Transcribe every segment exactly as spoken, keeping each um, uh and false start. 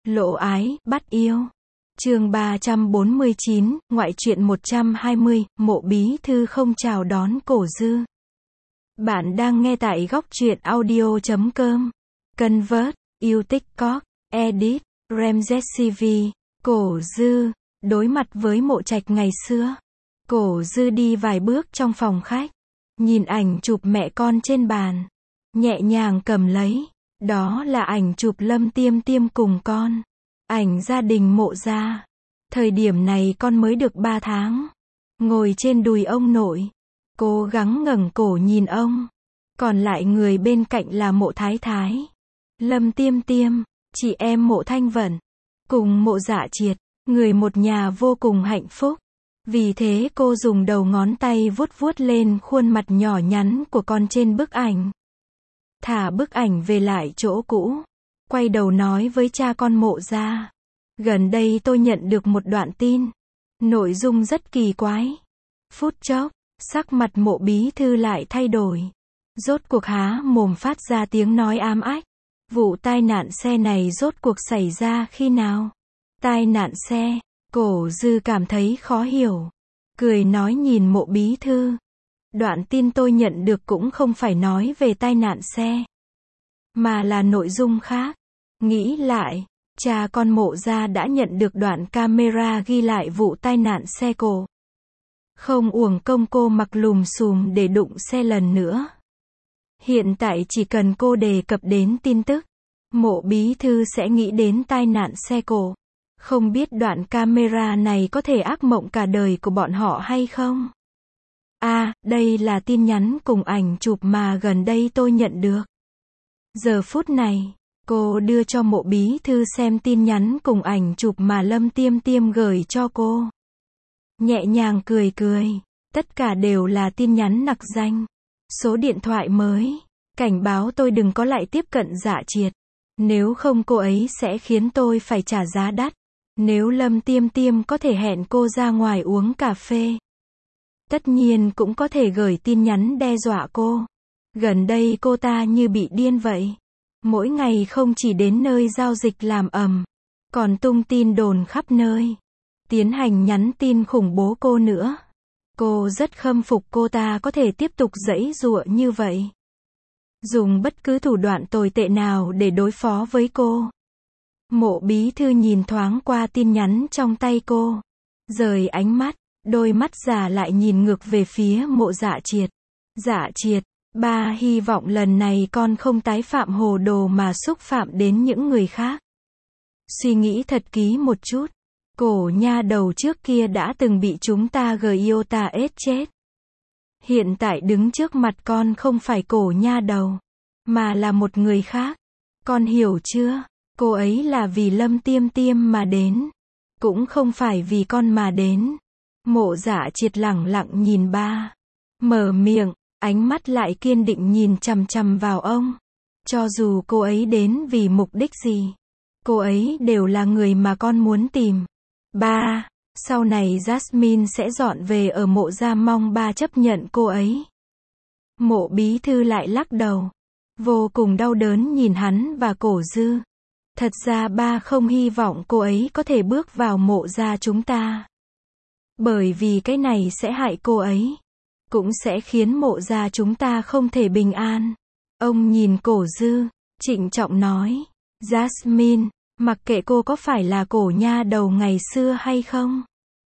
Lộ ái, bắt yêu. Chương ba trăm bốn mươi chín, ngoại truyện một trăm hai mươi, Mộ Bí Thư không chào đón Cổ Dư. Bạn đang nghe tại góc truyện audio chấm com. Convert, yêu TikTok, Edit, Ramzes xê vê. Cổ Dư, đối mặt với Mộ Trạch ngày xưa. Cổ Dư đi vài bước trong phòng khách, nhìn ảnh chụp mẹ con trên bàn, nhẹ nhàng cầm lấy. Đó là ảnh chụp Lâm Tiêm Tiêm cùng con. Ảnh gia đình Mộ gia. Thời điểm này con mới được ba tháng. Ngồi trên đùi ông nội, cố gắng ngẩng cổ nhìn ông. Còn lại người bên cạnh là Mộ Thái Thái, Lâm Tiêm Tiêm, chị em Mộ Thanh Vẩn, cùng Mộ Dạ Triệt, người một nhà vô cùng hạnh phúc. Vì thế cô dùng đầu ngón tay vuốt vuốt lên khuôn mặt nhỏ nhắn của con trên bức ảnh. Thả bức ảnh về lại chỗ cũ, quay đầu nói với cha con Mộ gia. Gần đây tôi nhận được một đoạn tin, nội dung rất kỳ quái. Phút chốc, sắc mặt Mộ Bí Thư lại thay đổi. Rốt cuộc há mồm phát ra tiếng nói ám ách. Vụ tai nạn xe này rốt cuộc xảy ra khi nào? Tai nạn xe? Cổ Dư cảm thấy khó hiểu, cười nói nhìn Mộ Bí Thư. Đoạn tin tôi nhận được cũng không phải nói về tai nạn xe, mà là nội dung khác. Nghĩ lại, cha con Mộ gia đã nhận được đoạn camera ghi lại vụ tai nạn xe cộ. Không uổng công cô mặc lùm xùm để đụng xe lần nữa. Hiện tại chỉ cần cô đề cập đến tin tức, Mộ Bí Thư sẽ nghĩ đến tai nạn xe cộ. Không biết đoạn camera này có thể ác mộng cả đời của bọn họ hay không? À, đây là tin nhắn cùng ảnh chụp mà gần đây tôi nhận được. Giờ phút này, cô đưa cho Mộ Bí Thư xem tin nhắn cùng ảnh chụp mà Lâm Tiêm Tiêm gửi cho cô. Nhẹ nhàng cười cười, tất cả đều là tin nhắn nặc danh. Số điện thoại mới, cảnh báo tôi đừng có lại tiếp cận Dạ Triệt. Nếu không cô ấy sẽ khiến tôi phải trả giá đắt. Nếu Lâm Tiêm Tiêm có thể hẹn cô ra ngoài uống cà phê, tất nhiên cũng có thể gửi tin nhắn đe dọa cô. Gần đây cô ta như bị điên vậy. Mỗi ngày không chỉ đến nơi giao dịch làm ầm, còn tung tin đồn khắp nơi, tiến hành nhắn tin khủng bố cô nữa. Cô rất khâm phục cô ta có thể tiếp tục giãy giụa như vậy, dùng bất cứ thủ đoạn tồi tệ nào để đối phó với cô. Mộ Bí Thư nhìn thoáng qua tin nhắn trong tay cô, rời ánh mắt, đôi mắt già lại nhìn ngược về phía Mộ Dạ Triệt. Dạ Triệt, ba hy vọng lần này con không tái phạm hồ đồ mà xúc phạm đến những người khác. Suy nghĩ thật kỹ một chút, cổ nha đầu trước kia đã từng bị chúng ta Giota ết chết. Hiện tại đứng trước mặt con không phải cổ nha đầu, mà là một người khác. Con hiểu chưa? Cô ấy là vì Lâm Tiêm Tiêm mà đến, cũng không phải vì con mà đến. Mộ Dạ Triệt lẳng lặng nhìn ba, mở miệng, ánh mắt lại kiên định nhìn chằm chằm vào ông. Cho dù cô ấy đến vì mục đích gì, cô ấy đều là người mà con muốn tìm. Ba, sau này Jasmine sẽ dọn về ở Mộ gia, mong ba chấp nhận cô ấy. Mộ Bí Thư lại lắc đầu, vô cùng đau đớn nhìn hắn và Cổ Dư. Thật ra ba không hy vọng cô ấy có thể bước vào Mộ gia chúng ta, bởi vì cái này sẽ hại cô ấy, cũng sẽ khiến Mộ gia chúng ta không thể bình an. Ông nhìn Cổ Dư, trịnh trọng nói, Jasmine, mặc kệ cô có phải là cổ nha đầu ngày xưa hay không,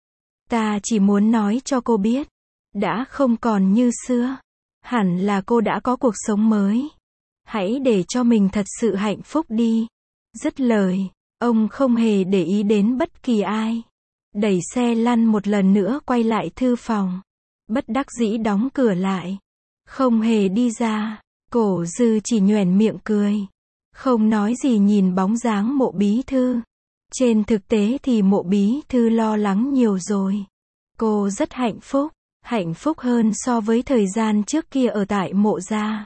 ta chỉ muốn nói cho cô biết, đã không còn như xưa. Hẳn là cô đã có cuộc sống mới. Hãy để cho mình thật sự hạnh phúc đi. Dứt lời, ông không hề để ý đến bất kỳ ai. Đẩy xe lăn một lần nữa quay lại thư phòng. Bất đắc dĩ đóng cửa lại. Không hề đi ra. Cổ Dư chỉ nhoẻn miệng cười, không nói gì nhìn bóng dáng Mộ Bí Thư. Trên thực tế thì Mộ Bí Thư lo lắng nhiều rồi. Cô rất hạnh phúc, hạnh phúc hơn so với thời gian trước kia ở tại Mộ gia.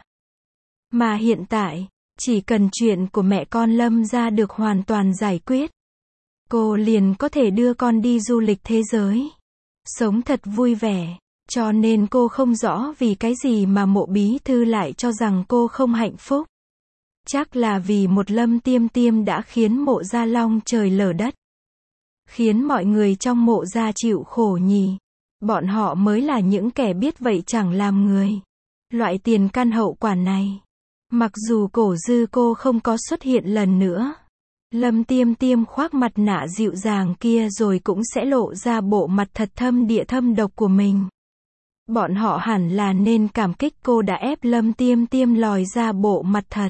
Mà hiện tại, chỉ cần chuyện của mẹ con Lâm gia được hoàn toàn giải quyết, cô liền có thể đưa con đi du lịch thế giới, sống thật vui vẻ. Cho nên cô không rõ vì cái gì mà Mộ Bí Thư lại cho rằng cô không hạnh phúc. Chắc là vì một Lâm Tiêm Tiêm đã khiến Mộ Gia long trời lở đất. Khiến mọi người trong Mộ Gia chịu khổ nhỉ. Bọn họ mới là những kẻ biết vậy chẳng làm người. Loại tiền căn hậu quả này. Mặc dù Cổ Dư cô không có xuất hiện lần nữa. Lâm Tiêm Tiêm khoác mặt nạ dịu dàng kia rồi cũng sẽ lộ ra bộ mặt thật thâm địa thâm độc của mình. Bọn họ hẳn là nên cảm kích cô đã ép Lâm Tiêm Tiêm lòi ra bộ mặt thật.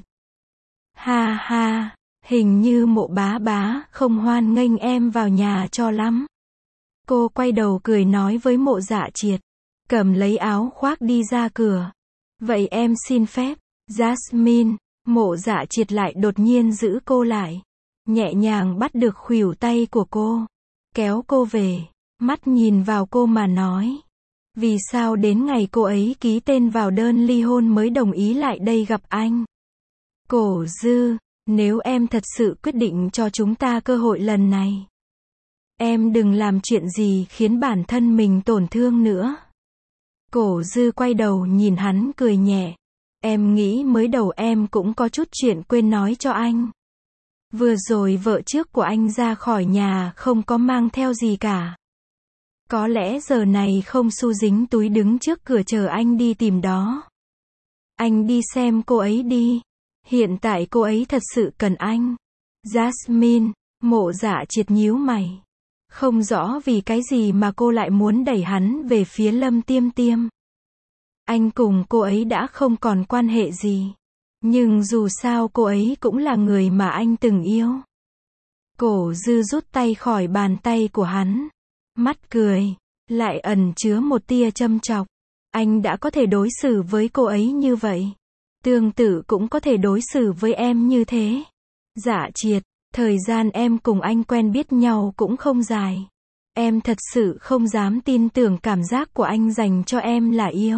Ha ha, hình như Mộ bá bá không hoan nghênh em vào nhà cho lắm. Cô quay đầu cười nói với Mộ Dạ Triệt, cầm lấy áo khoác đi ra cửa. Vậy em xin phép, Jasmine. Mộ Dạ Triệt lại đột nhiên giữ cô lại. Nhẹ nhàng bắt được khuỷu tay của cô. Kéo cô về. Mắt nhìn vào cô mà nói. Vì sao đến ngày cô ấy ký tên vào đơn ly hôn mới đồng ý lại đây gặp anh? Cổ Dư, nếu em thật sự quyết định cho chúng ta cơ hội lần này. Em đừng làm chuyện gì khiến bản thân mình tổn thương nữa. Cổ Dư quay đầu nhìn hắn cười nhẹ. Em nghĩ mới đầu em cũng có chút chuyện quên nói cho anh. Vừa rồi vợ trước của anh ra khỏi nhà không có mang theo gì cả. Có lẽ giờ này không xu dính túi đứng trước cửa chờ anh đi tìm đó. Anh đi xem cô ấy đi. Hiện tại cô ấy thật sự cần anh. Jasmine. Mộ Dạ Triệt nhíu mày. Không rõ vì cái gì mà cô lại muốn đẩy hắn về phía Lâm Tiêm Tiêm. Anh cùng cô ấy đã không còn quan hệ gì. Nhưng dù sao cô ấy cũng là người mà anh từng yêu. Cổ Dư rút tay khỏi bàn tay của hắn. Mắt cười. Lại ẩn chứa một tia châm chọc. Anh đã có thể đối xử với cô ấy như vậy. Tương tự cũng có thể đối xử với em như thế. Dạ Triệt. Thời gian em cùng anh quen biết nhau cũng không dài. Em thật sự không dám tin tưởng cảm giác của anh dành cho em là yêu.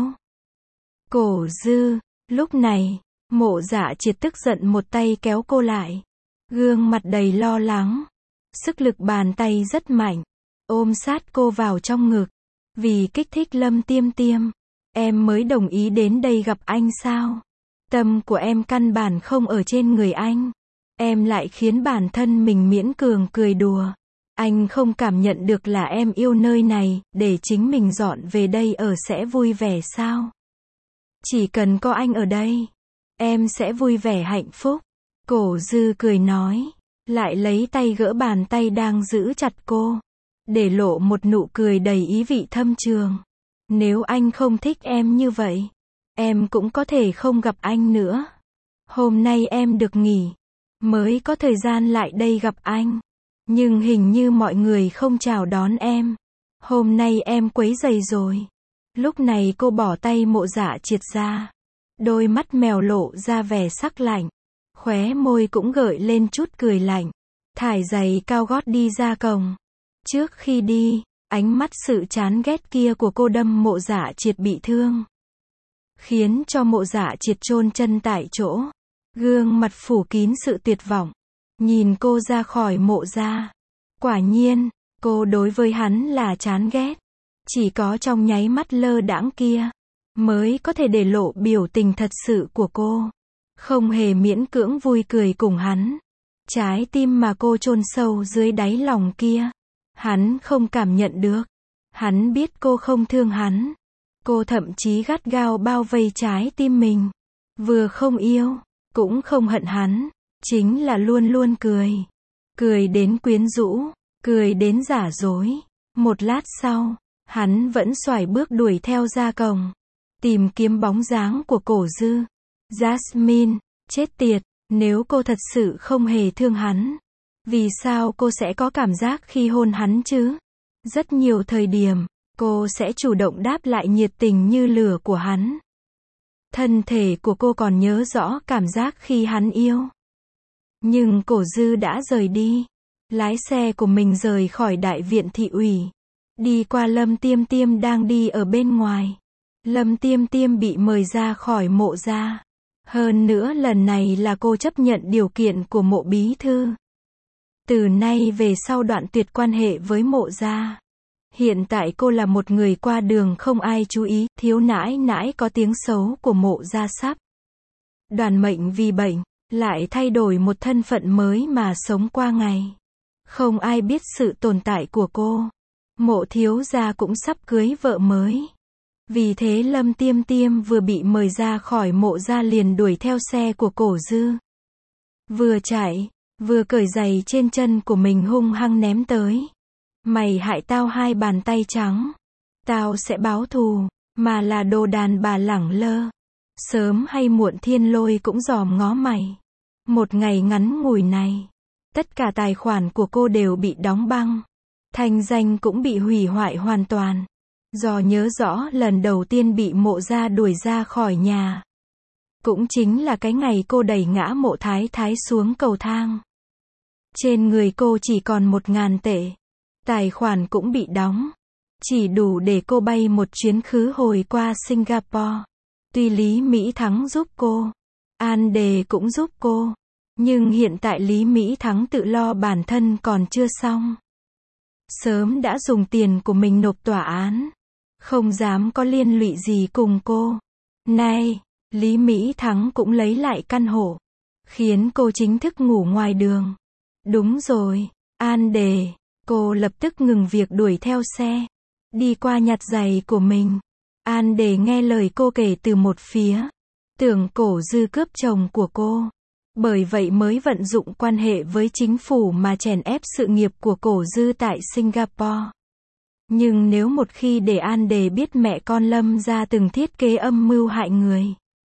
Cổ Dư. Lúc này, Mộ Dạ Triệt tức giận một tay kéo cô lại. Gương mặt đầy lo lắng. Sức lực bàn tay rất mạnh. Ôm sát cô vào trong ngực. Vì kích thích Lâm Tiêm Tiêm. Em mới đồng ý đến đây gặp anh sao? Tâm của em căn bản không ở trên người anh. Em lại khiến bản thân mình miễn cường cười đùa. Anh không cảm nhận được là em yêu nơi này, để chính mình dọn về đây ở sẽ vui vẻ sao? Chỉ cần có anh ở đây, em sẽ vui vẻ hạnh phúc. Cổ Dư cười nói, lại lấy tay gỡ bàn tay đang giữ chặt cô, để lộ một nụ cười đầy ý vị thâm trường. Nếu anh không thích em như vậy, em cũng có thể không gặp anh nữa. Hôm nay em được nghỉ, mới có thời gian lại đây gặp anh. Nhưng hình như mọi người không chào đón em. Hôm nay em quấy rầy rồi. Lúc này cô bỏ tay Mộ Dạ Triệt ra. Đôi mắt mèo lộ ra vẻ sắc lạnh. Khóe môi cũng gợi lên chút cười lạnh. Thải giày cao gót đi ra cổng. Trước khi đi, ánh mắt sự chán ghét kia của cô đâm Mộ Dạ Triệt bị thương. Khiến cho Mộ Dạ Triệt chôn chân tại chỗ. Gương mặt phủ kín sự tuyệt vọng. Nhìn cô ra khỏi Mộ gia. Quả nhiên, cô đối với hắn là chán ghét. Chỉ có trong nháy mắt lơ đãng kia, mới có thể để lộ biểu tình thật sự của cô. Không hề miễn cưỡng vui cười cùng hắn. Trái tim mà cô chôn sâu dưới đáy lòng kia, hắn không cảm nhận được. Hắn biết cô không thương hắn. Cô thậm chí gắt gao bao vây trái tim mình. Vừa không yêu, cũng không hận hắn. Chính là luôn luôn cười. Cười đến quyến rũ. Cười đến giả dối. Một lát sau, hắn vẫn xoải bước đuổi theo ra cổng. Tìm kiếm bóng dáng của Cổ Dư. Jasmine, chết tiệt, nếu cô thật sự không hề thương hắn, vì sao cô sẽ có cảm giác khi hôn hắn chứ? Rất nhiều thời điểm, cô sẽ chủ động đáp lại nhiệt tình như lửa của hắn. Thân thể của cô còn nhớ rõ cảm giác khi hắn yêu. Nhưng Cổ Dư đã rời đi. Lái xe của mình rời khỏi đại viện thị ủy. Đi qua Lâm Tiêm Tiêm đang đi ở bên ngoài. Lâm Tiêm Tiêm bị mời ra khỏi Mộ gia. Hơn nữa lần này là cô chấp nhận điều kiện của Mộ bí thư. Từ nay về sau đoạn tuyệt quan hệ với Mộ gia. Hiện tại cô là một người qua đường không ai chú ý, thiếu nãi nãi có tiếng xấu của Mộ gia sắp. Đoàn mệnh vì bệnh. lại thay đổi một thân phận mới mà sống qua ngày. Không ai biết sự tồn tại của cô. Mộ thiếu gia cũng sắp cưới vợ mới. Vì thế Lâm Tiêm Tiêm vừa bị mời ra khỏi mộ gia liền đuổi theo xe của Cổ Dư. Vừa chạy, vừa cởi giày trên chân của mình hung hăng ném tới. Mày hại tao hai bàn tay trắng. Tao sẽ báo thù, mà là đồ đàn bà lẳng lơ. Sớm hay muộn Thiên Lôi cũng dòm ngó mày. Một ngày ngắn ngủi này, tất cả tài khoản của cô đều bị đóng băng. Thanh danh cũng bị hủy hoại hoàn toàn. Do nhớ rõ lần đầu tiên bị mộ gia đuổi ra khỏi nhà. Cũng chính là cái ngày cô đẩy ngã mộ thái thái xuống cầu thang. Trên người cô chỉ còn một ngàn tệ. Tài khoản cũng bị đóng. Chỉ đủ để cô bay một chuyến khứ hồi qua Singapore. Tuy Lý Mỹ Thắng giúp cô, An Đề cũng giúp cô. Nhưng hiện tại Lý Mỹ Thắng tự lo bản thân còn chưa xong. Sớm đã dùng tiền của mình nộp tòa án. Không dám có liên lụy gì cùng cô. Nay, Lý Mỹ Thắng cũng lấy lại căn hộ. Khiến cô chính thức ngủ ngoài đường. Đúng rồi, An Đề. Cô lập tức ngừng việc đuổi theo xe. Đi qua nhặt giày của mình. An Đề nghe lời cô kể từ một phía. Tưởng Cổ Dư cướp chồng của cô. Bởi vậy mới vận dụng quan hệ với chính phủ mà chèn ép sự nghiệp của Cổ Dư tại Singapore. Nhưng nếu một khi để An Đề biết mẹ con Lâm gia từng thiết kế âm mưu hại người,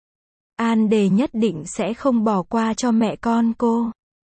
An Đề nhất định sẽ không bỏ qua cho mẹ con cô.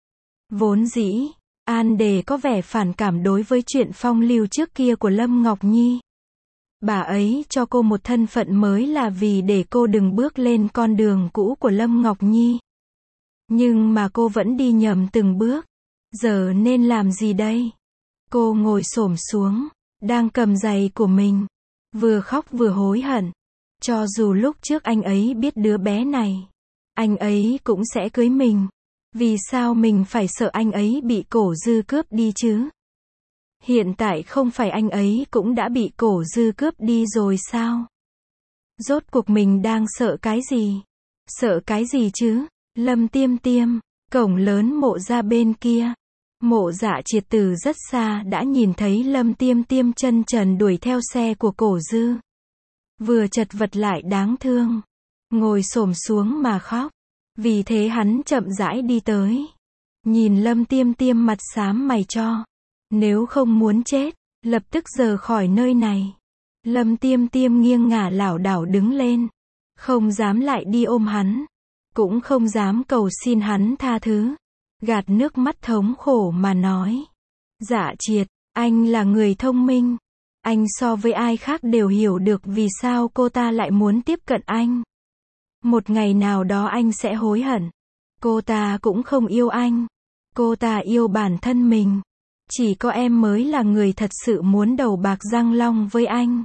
Vốn dĩ, An Đề có vẻ phản cảm đối với chuyện phong lưu trước kia của Lâm Ngọc Nhi. Bà ấy cho cô một thân phận mới là vì để cô đừng bước lên con đường cũ của Lâm Ngọc Nhi. Nhưng mà cô vẫn đi nhầm từng bước. Giờ nên làm gì đây? Cô ngồi xổm xuống, đang cầm giày của mình. Vừa khóc vừa hối hận. Cho dù lúc trước anh ấy biết đứa bé này, anh ấy cũng sẽ cưới mình. Vì sao mình phải sợ anh ấy bị Cổ Dư cướp đi chứ? Hiện tại không phải anh ấy cũng đã bị Cổ Dư cướp đi rồi sao? Rốt cuộc mình đang sợ cái gì? Sợ cái gì chứ? Lâm Tiêm Tiêm, cổng lớn mộ ra bên kia. Mộ Dạ Triệt từ rất xa đã nhìn thấy Lâm Tiêm Tiêm chân trần đuổi theo xe của Cổ Dư. Vừa chật vật lại đáng thương. Ngồi xổm xuống mà khóc. Vì thế hắn chậm rãi đi tới. Nhìn Lâm Tiêm Tiêm mặt xám mày cho. Nếu không muốn chết, lập tức rời khỏi nơi này. Lâm Tiêm Tiêm nghiêng ngả lảo đảo đứng lên. Không dám lại đi ôm hắn. Cũng không dám cầu xin hắn tha thứ. Gạt nước mắt thống khổ mà nói. Dạ Triệt, anh là người thông minh. Anh so với ai khác đều hiểu được vì sao cô ta lại muốn tiếp cận anh. Một ngày nào đó anh sẽ hối hận. Cô ta cũng không yêu anh. Cô ta yêu bản thân mình. Chỉ có em mới là người thật sự muốn đầu bạc răng long với anh.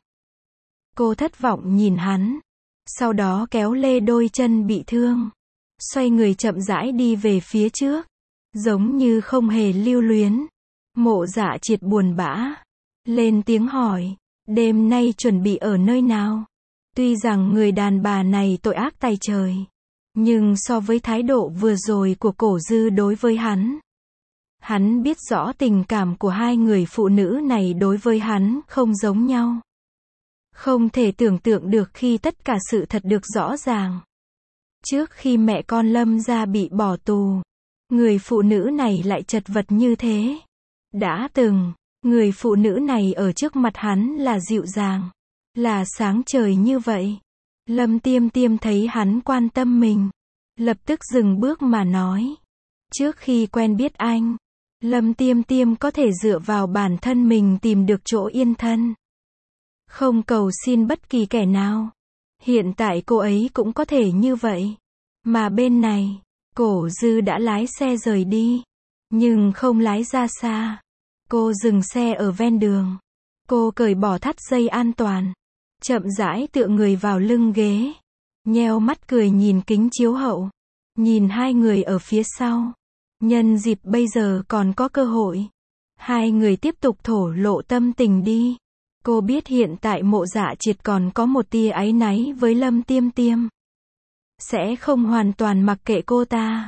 Cô thất vọng nhìn hắn. Sau đó kéo lê đôi chân bị thương. Xoay người chậm rãi đi về phía trước. Giống như không hề lưu luyến. Mộ Dạ Triệt buồn bã. Lên tiếng hỏi. Đêm nay chuẩn bị ở nơi nào? Tuy rằng người đàn bà này tội ác tày trời. Nhưng so với thái độ vừa rồi của Cổ Dư đối với hắn. Hắn biết rõ tình cảm của hai người phụ nữ này đối với hắn không giống nhau. Không thể tưởng tượng được khi tất cả sự thật được rõ ràng. Trước khi mẹ con Lâm gia bị bỏ tù, người phụ nữ này lại chật vật như thế. Đã từng, người phụ nữ này ở trước mặt hắn là dịu dàng, là sáng trời như vậy. Lâm Tiêm Tiêm thấy hắn quan tâm mình, lập tức dừng bước mà nói. Trước khi quen biết anh, Lâm Tiêm Tiêm có thể dựa vào bản thân mình tìm được chỗ yên thân. Không cầu xin bất kỳ kẻ nào. Hiện tại cô ấy cũng có thể như vậy. Mà bên này, Cổ Dư đã lái xe rời đi. Nhưng không lái ra xa. Cô dừng xe ở ven đường. Cô cởi bỏ thắt dây an toàn. Chậm rãi tựa người vào lưng ghế. Nheo mắt cười nhìn kính chiếu hậu. Nhìn hai người ở phía sau. Nhân dịp bây giờ còn có cơ hội. Hai người tiếp tục thổ lộ tâm tình đi. Cô biết hiện tại Mộ Dạ Triệt còn có một tia áy náy với Lâm Tiêm Tiêm. Sẽ không hoàn toàn mặc kệ cô ta.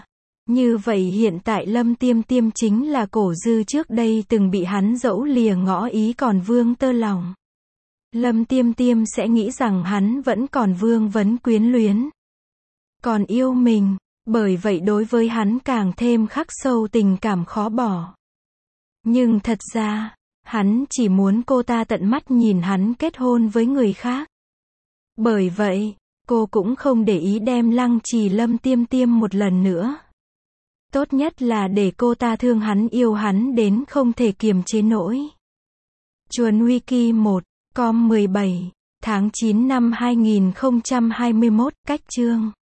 Như vậy hiện tại Lâm Tiêm Tiêm chính là Cổ Dư trước đây từng bị hắn dẫu lìa ngõ ý còn vương tơ lòng. Lâm Tiêm Tiêm sẽ nghĩ rằng hắn vẫn còn vương vấn quyến luyến, còn yêu mình, bởi vậy đối với hắn càng thêm khắc sâu tình cảm khó bỏ. Nhưng thật ra, hắn chỉ muốn cô ta tận mắt nhìn hắn kết hôn với người khác. Bởi vậy, cô cũng không để ý đem lăng trì Lâm Tiêm Tiêm một lần nữa. Tốt nhất là để cô ta thương hắn yêu hắn đến không thể kiềm chế nổi. Chuồn Wiki một com mười bảy tháng chín năm hai nghìn không trăm hai mươi mốt, cách chương